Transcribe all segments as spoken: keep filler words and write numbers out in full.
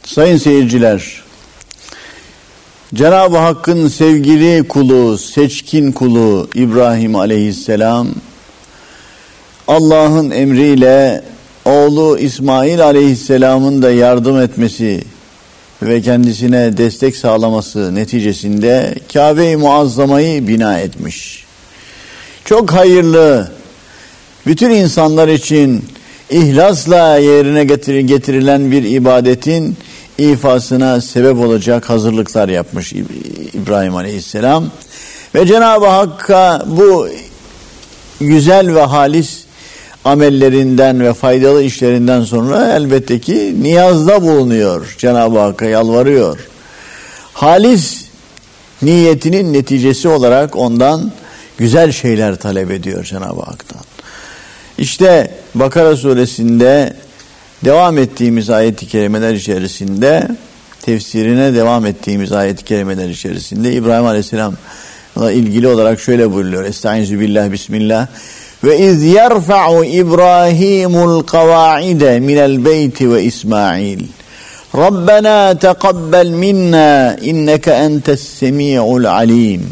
Sayın seyirciler, Cenab-ı Hakk'ın sevgili kulu, seçkin kulu İbrahim Aleyhisselam, Allah'ın emriyle oğlu İsmail Aleyhisselam'ın da yardım etmesi ve kendisine destek sağlaması neticesinde Kabe-i Muazzama'yı bina etmiş. Çok hayırlı, bütün insanlar için ihlasla yerine getirilen bir ibadetin ifasına sebep olacak hazırlıklar yapmış İbrahim Aleyhisselam. Ve Cenab-ı Hakk'a bu güzel ve halis amellerinden ve faydalı işlerinden sonra elbette ki niyazda bulunuyor. Cenab-ı Hakk'a yalvarıyor. Halis niyetinin neticesi olarak ondan güzel şeyler talep ediyor Cenab-ı Hak'tan. İşte Bakara suresinde devam ettiğimiz ayet-i kerimeler içerisinde, tefsirine devam ettiğimiz ayet-i kerimeler içerisinde İbrahim Aleyhisselam'la ilgili olarak şöyle buyuruyor. Estaizu billah, bismillah. Ve iz yerfa'u İbrahimul kavaide minel beyti ve İsmail. Rabbena teqabbel minna inneke entes semi'ul alim.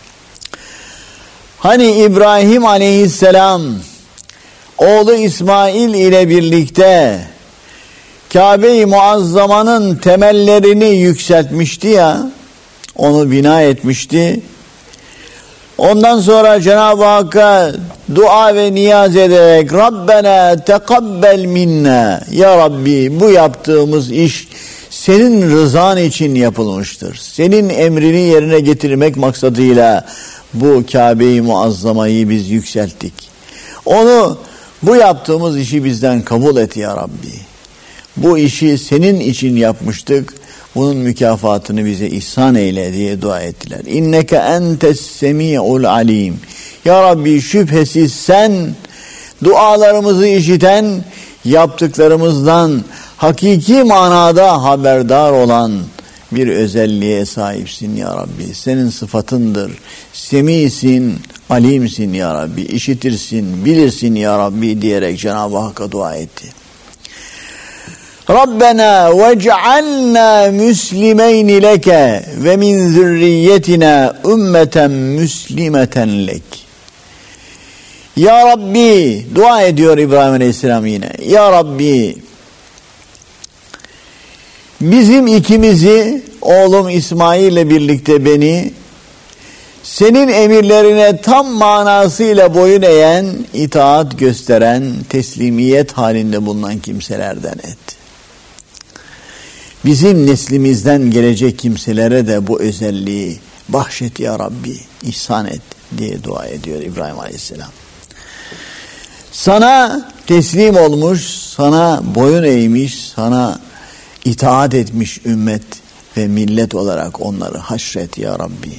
Hani İbrahim Aleyhisselam oğlu İsmail ile birlikte Kabe-i Muazzama'nın temellerini yükseltmişti ya, onu bina etmişti. Ondan sonra Cenab-ı Hakk'a dua ve niyaz ederek Rabbena teqabbel minna, ya Rabbi bu yaptığımız iş senin rızan için yapılmıştır. Senin emrini yerine getirmek maksadıyla bu Kabe-i Muazzama'yı biz yükselttik. Onu, bu yaptığımız işi bizden kabul et ya Rabbi. Bu işi senin için yapmıştık. Bunun mükafatını bize ihsan eyle diye dua ettiler. İnneke entes semi'ul alim. Ya Rabbi şüphesiz sen dualarımızı işiten, yaptıklarımızdan hakiki manada haberdar olan bir özelliğe sahipsin ya Rabbi. Senin sıfatındır. Semisin, alimsin ya Rabbi. İşitirsin, bilirsin ya Rabbi diyerek Cenab-ı Hakk'a dua etti. Rabbena vec'alna müslimeyni leke ve min zürriyetina ümmeten müslimeten lek. Ya Rabbi, dua ediyor İbrahim Aleyhisselam yine. Ya Rabbi, bizim ikimizi, oğlum İsmail ile birlikte beni, senin emirlerine tam manasıyla boyun eğen, itaat gösteren, teslimiyet halinde bulunan kimselerden et. Bizim neslimizden gelecek kimselere de bu özelliği bahşet ya Rabbi, ihsan et diye dua ediyor İbrahim Aleyhisselam. Sana teslim olmuş, sana boyun eğmiş, sana itaat etmiş ümmet ve millet olarak onları haşret ya Rabbi.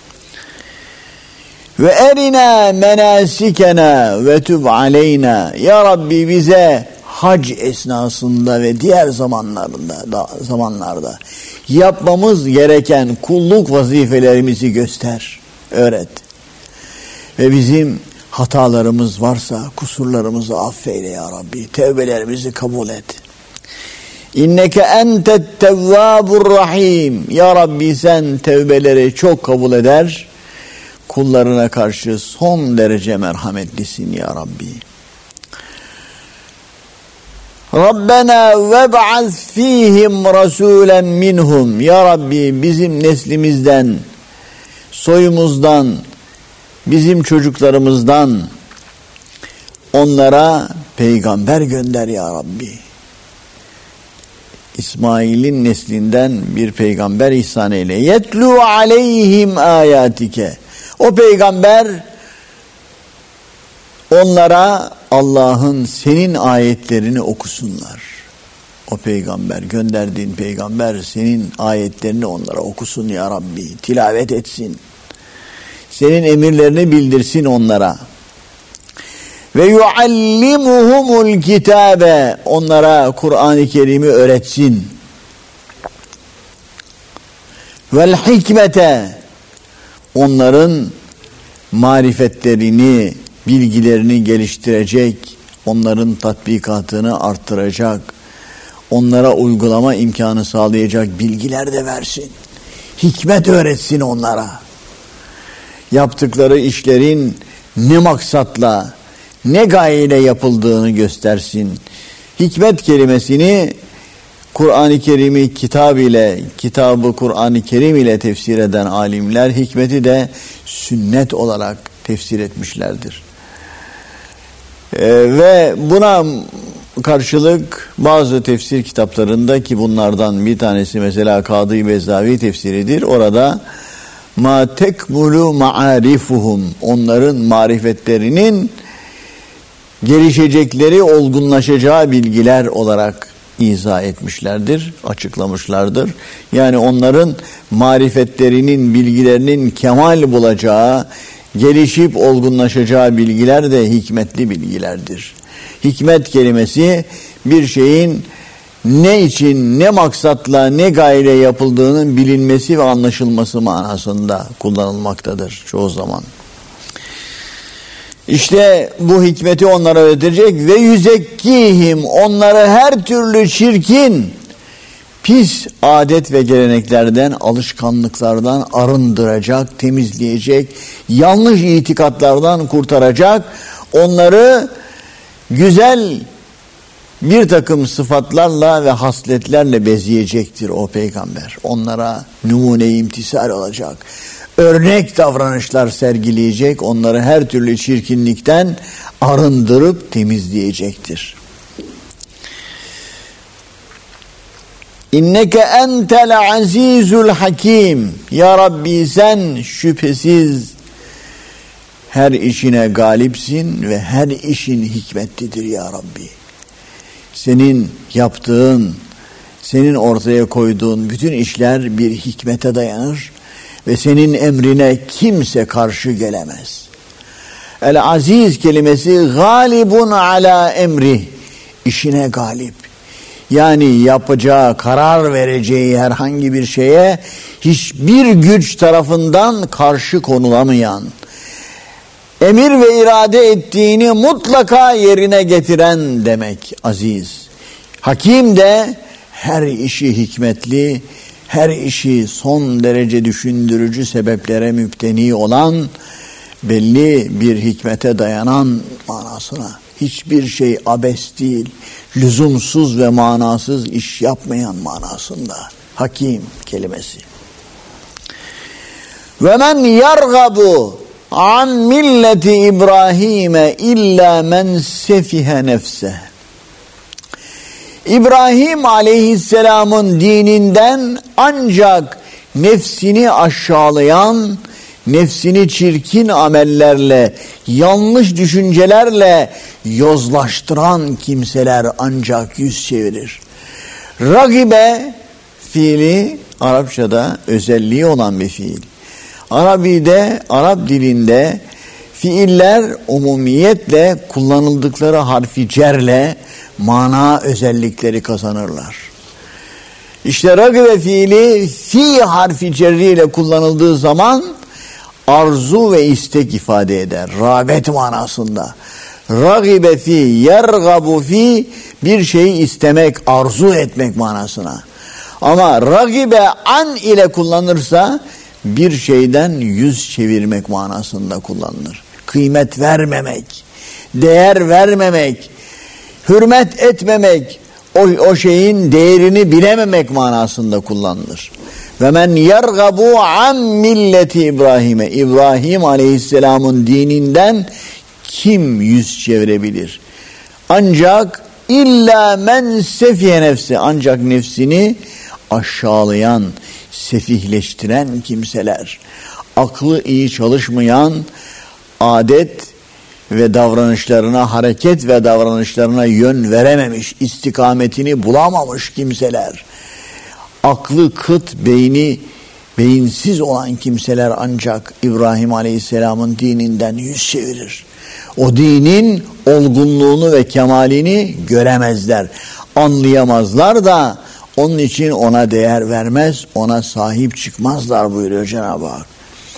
Ve erina menasikena ve tub aleyna. Ya Rabbi bize hac esnasında ve diğer zamanlarda da, zamanlarda yapmamız gereken kulluk vazifelerimizi göster, öğret. Ve bizim hatalarımız varsa kusurlarımızı affeyle ya Rabbi. Tevbelerimizi kabul et. İnneke entet tevvabur rahim. Ya Rabbi sen tevbeleri çok kabul eder. Kullarına karşı son derece merhametlisin ya Rabbi. Rabbena veb'az fihim rasulen minhum. Ya Rabbi bizim neslimizden, soyumuzdan, bizim çocuklarımızdan onlara peygamber gönder ya Rabbi. İsmail'in neslinden bir peygamber ihsan eyle. Yetlu aleyhim ayatike. O peygamber onlara Allah'ın senin ayetlerini okusunlar. O peygamber, gönderdiğin peygamber senin ayetlerini onlara okusun ya Rabbi. Tilavet etsin. Senin emirlerini bildirsin onlara. Ve yuallimuhumul kitabe. Onlara Kur'an-ı Kerim'i öğretsin. Vel hikmete. Onların marifetlerini, bilgilerini geliştirecek, onların tatbikatını arttıracak, onlara uygulama imkanı sağlayacak bilgiler de versin. Hikmet öğretsin onlara. Yaptıkları işlerin ne maksatla, ne gayeyle yapıldığını göstersin. Hikmet kelimesini Kur'an-ı Kerim'i kitap ile, kitabı Kur'an-ı Kerim ile tefsir eden alimler hikmeti de sünnet olarak tefsir etmişlerdir. Ee, ve buna karşılık bazı tefsir kitaplarında, ki bunlardan bir tanesi mesela Kadı Bezavi tefsiridir. Orada ma tekmulu ma'arifuhum, onların marifetlerinin gelişecekleri, olgunlaşacağı bilgiler olarak izah etmişlerdir, açıklamışlardır. Yani onların marifetlerinin, bilgilerinin kemal bulacağı, gelişip olgunlaşacağı bilgiler de hikmetli bilgilerdir. Hikmet kelimesi bir şeyin ne için, ne maksatla, ne gayeyle yapıldığının bilinmesi ve anlaşılması manasında kullanılmaktadır çoğu zaman. İşte bu hikmeti onlara öğretecek ve yüzekkihim, onları her türlü çirkin, pis adet ve geleneklerden, alışkanlıklardan arındıracak, temizleyecek, yanlış itikatlardan kurtaracak, onları güzel bir takım sıfatlarla ve hasletlerle bezeyecektir o peygamber. Onlara numune-i imtisal olacak. Örnek davranışlar sergileyecek, onları her türlü çirkinlikten arındırıp temizleyecektir. İnneke entel azizul hakim. Ya Rabbi, sen şüphesiz her işine galipsin ve her işin hikmetlidir ya Rabbi. Senin yaptığın, senin ortaya koyduğun bütün işler bir hikmete dayanır ve senin emrine kimse karşı gelemez. El-aziz kelimesi galibun ala emri, işine galip. Yani yapacağı, karar vereceği herhangi bir şeye hiçbir güç tarafından karşı konulamayan, emir ve irade ettiğini mutlaka yerine getiren demek aziz. Hakim de her işi hikmetli, her işi son derece düşündürücü sebeplere müpteni olan, belli bir hikmete dayanan manasına. Hiçbir şey abes değil, lüzumsuz ve manasız iş yapmayan manasında. Hakim kelimesi. Ve men yargabu an milleti İbrahim'e illa men sefihe nefse. İbrahim aleyhisselamın dininden ancak nefsini aşağılayan, nefsini çirkin amellerle, yanlış düşüncelerle yozlaştıran kimseler ancak yüz çevirir. Ragibe fiili Arapçada özelliği olan bir fiil. Arabi'de, Arap dilinde fiiller umumiyetle kullanıldıkları harfi cerle mana özellikleri kazanırlar. İşte ragibe fiili fi harfi cerriyle kullanıldığı zaman arzu ve istek ifade eder. Rağbet manasında. Ragibe fi, yergabu fi, bir şeyi istemek, arzu etmek manasına. Ama ragibe an ile kullanırsa bir şeyden yüz çevirmek manasında kullanılır. Kıymet vermemek, değer vermemek, hürmet etmemek, o, o şeyin değerini bilememek manasında kullanılır. Ve men yergabu an milleti İbrahim'e, İbrahim aleyhisselamın dininden kim yüz çevirebilir? Ancak illa men sefiye nefsi, ancak nefsini aşağılayan, sefihleştiren kimseler, aklı iyi çalışmayan, adet ve davranışlarına, hareket ve davranışlarına yön verememiş, istikametini bulamamış kimseler, aklı kıt, beyni beyinsiz olan kimseler ancak İbrahim Aleyhisselam'ın dininden yüz çevirir. O dinin olgunluğunu ve kemalini göremezler, anlayamazlar da onun için ona değer vermez, ona sahip çıkmazlar buyuruyor Cenab-ı Hak.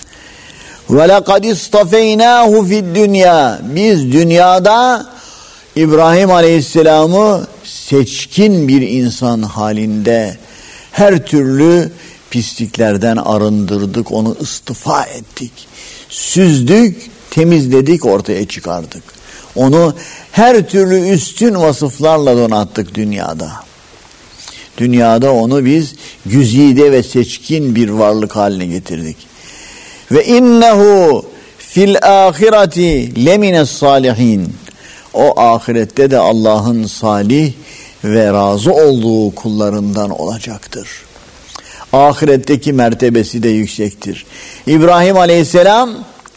وَلَقَدْ اِسْتَفَيْنَاهُ فِي الدُّنْيَا. Biz dünyada İbrahim Aleyhisselam'ı seçkin bir insan halinde her türlü pisliklerden arındırdık, onu istifa ettik, süzdük, temizledik, ortaya çıkardık. Onu her türlü üstün vasıflarla donattık dünyada. Dünyada onu biz güzide ve seçkin bir varlık haline getirdik. Ve innehu fil ahireti lemines salihin. O ahirette de Allah'ın salih ve razı olduğu kullarından olacaktır. Ahiretteki mertebesi de yüksektir. İbrahim Aleyhisselam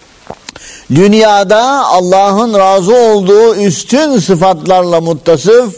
dünyada Allah'ın razı olduğu üstün sıfatlarla muttasıf,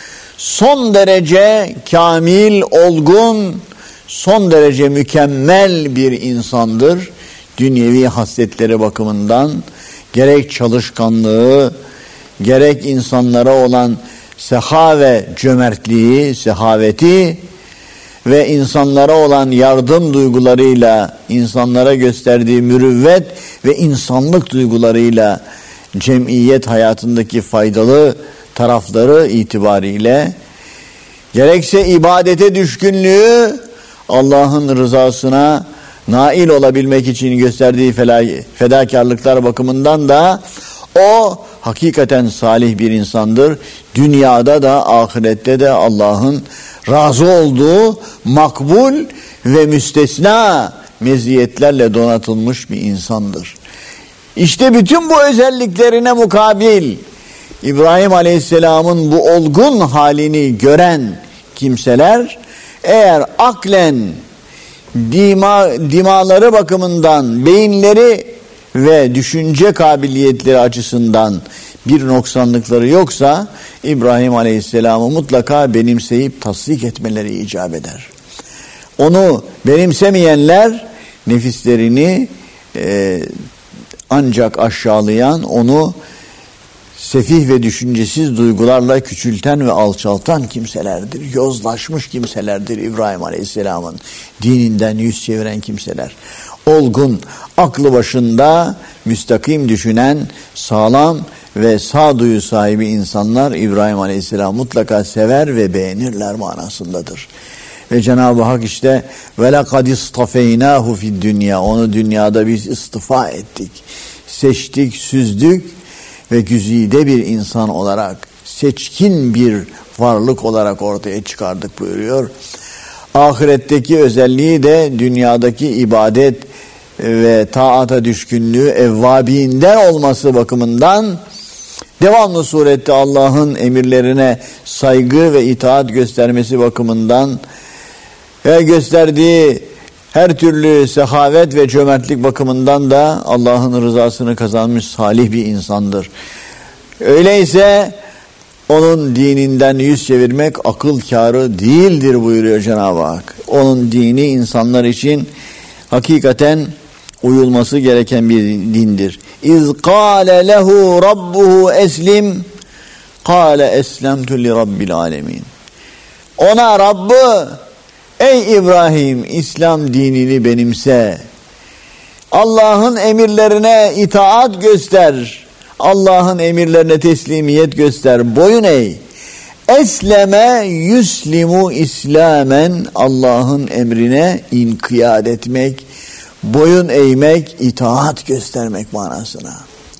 son derece kamil, olgun, son derece mükemmel bir insandır. Dünyevi hasletleri bakımından gerek çalışkanlığı, gerek insanlara olan seha ve cömertliği, sehaveti ve insanlara olan yardım duygularıyla, insanlara gösterdiği mürüvvet ve insanlık duygularıyla cemiyet hayatındaki faydalı tarafları itibariyle, gerekse ibadete düşkünlüğü, Allah'ın rızasına nail olabilmek için gösterdiği fedakarlıklar bakımından da o hakikaten salih bir insandır. Dünyada da ahirette de Allah'ın razı olduğu makbul ve müstesna meziyetlerle donatılmış bir insandır. İşte bütün bu özelliklerine mukabil İbrahim Aleyhisselam'ın bu olgun halini gören kimseler, eğer aklen dima, dimaları bakımından, beyinleri ve düşünce kabiliyetleri açısından bir noksanlıkları yoksa, İbrahim Aleyhisselam'ı mutlaka benimseyip tasdik etmeleri icap eder. Onu benimsemeyenler nefislerini e, ancak aşağılayan, onu sefih ve düşüncesiz duygularla küçülten ve alçaltan kimselerdir. Yozlaşmış kimselerdir İbrahim Aleyhisselam'ın dininden yüz çeviren kimseler. Olgun, aklı başında, müstakim düşünen, sağlam ve sağduyu sahibi insanlar İbrahim Aleyhisselam mutlaka sever ve beğenirler manasındadır. Ve Cenab-ı Hak işte وَلَقَدْ اِسْتَفَيْنَاهُ فِي الدُّنْيَا, onu dünyada biz istifa ettik, seçtik, süzdük ve güzide bir insan olarak, seçkin bir varlık olarak ortaya çıkardık buyuruyor. Ahiretteki özelliği de dünyadaki ibadet ve taata düşkünlüğü evvabinden olması bakımından devamlı surette Allah'ın emirlerine saygı ve itaat göstermesi bakımından ve gösterdiği her türlü sehavet ve cömertlik bakımından da Allah'ın rızasını kazanmış salih bir insandır. Öyleyse onun dininden yüz çevirmek akıl kârı değildir buyuruyor Cenab-ı Hak. Onun dini insanlar için hakikaten uyulması gereken bir dindir. İz kâle lehu rabbuhu eslim kâle eslemtu li rabbil alemin. Ona Rabbı, ey İbrahim, İslam dinini benimse, Allah'ın emirlerine itaat göster, Allah'ın emirlerine teslimiyet göster, boyun eğ. Esleme yuslimu islamen, Allah'ın emrine inkiyat etmek, boyun eğmek, itaat göstermek manasına.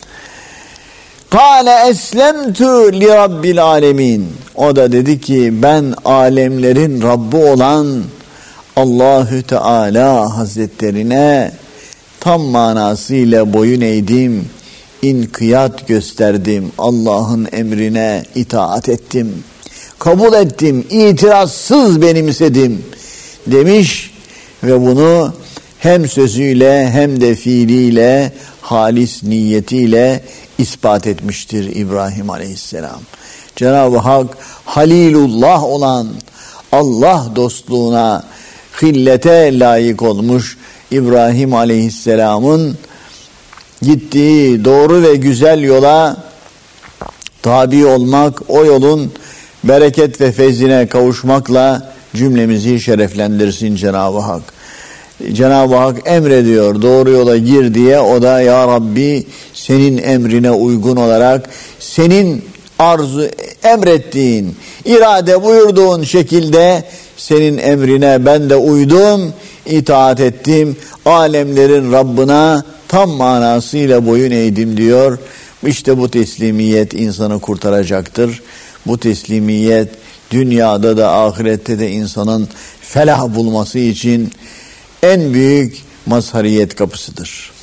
Kâle eslemtu li rabbil alemin. O da dedi ki ben alemlerin Rabbi olan Allahü Teala Hazretlerine tam manasıyla boyun eğdim, inkiyat gösterdim, Allah'ın emrine itaat ettim, kabul ettim, itirazsız benimsedim demiş ve bunu hem sözüyle hem de fiiliyle, halis niyetiyle ispat etmiştir İbrahim Aleyhisselam. Cenab-ı Hak Halilullah olan, Allah dostluğuna, hillete layık olmuş İbrahim Aleyhisselam'ın gittiği doğru ve güzel yola tabi olmak, o yolun bereket ve feyzine kavuşmakla cümlemizi şereflendirsin Cenab-ı Hak. Cenab-ı Hak emrediyor doğru yola gir diye, o da ya Rabbi senin emrine uygun olarak, senin arzu emrettiğin, irade buyurduğun şekilde senin emrine ben de uydum, itaat ettim, alemlerin Rabbına tam manasıyla boyun eğdim diyor. İşte bu teslimiyet insanı kurtaracaktır. Bu teslimiyet dünyada da ahirette de insanın felah bulması için en büyük mazhariyet kapısıdır.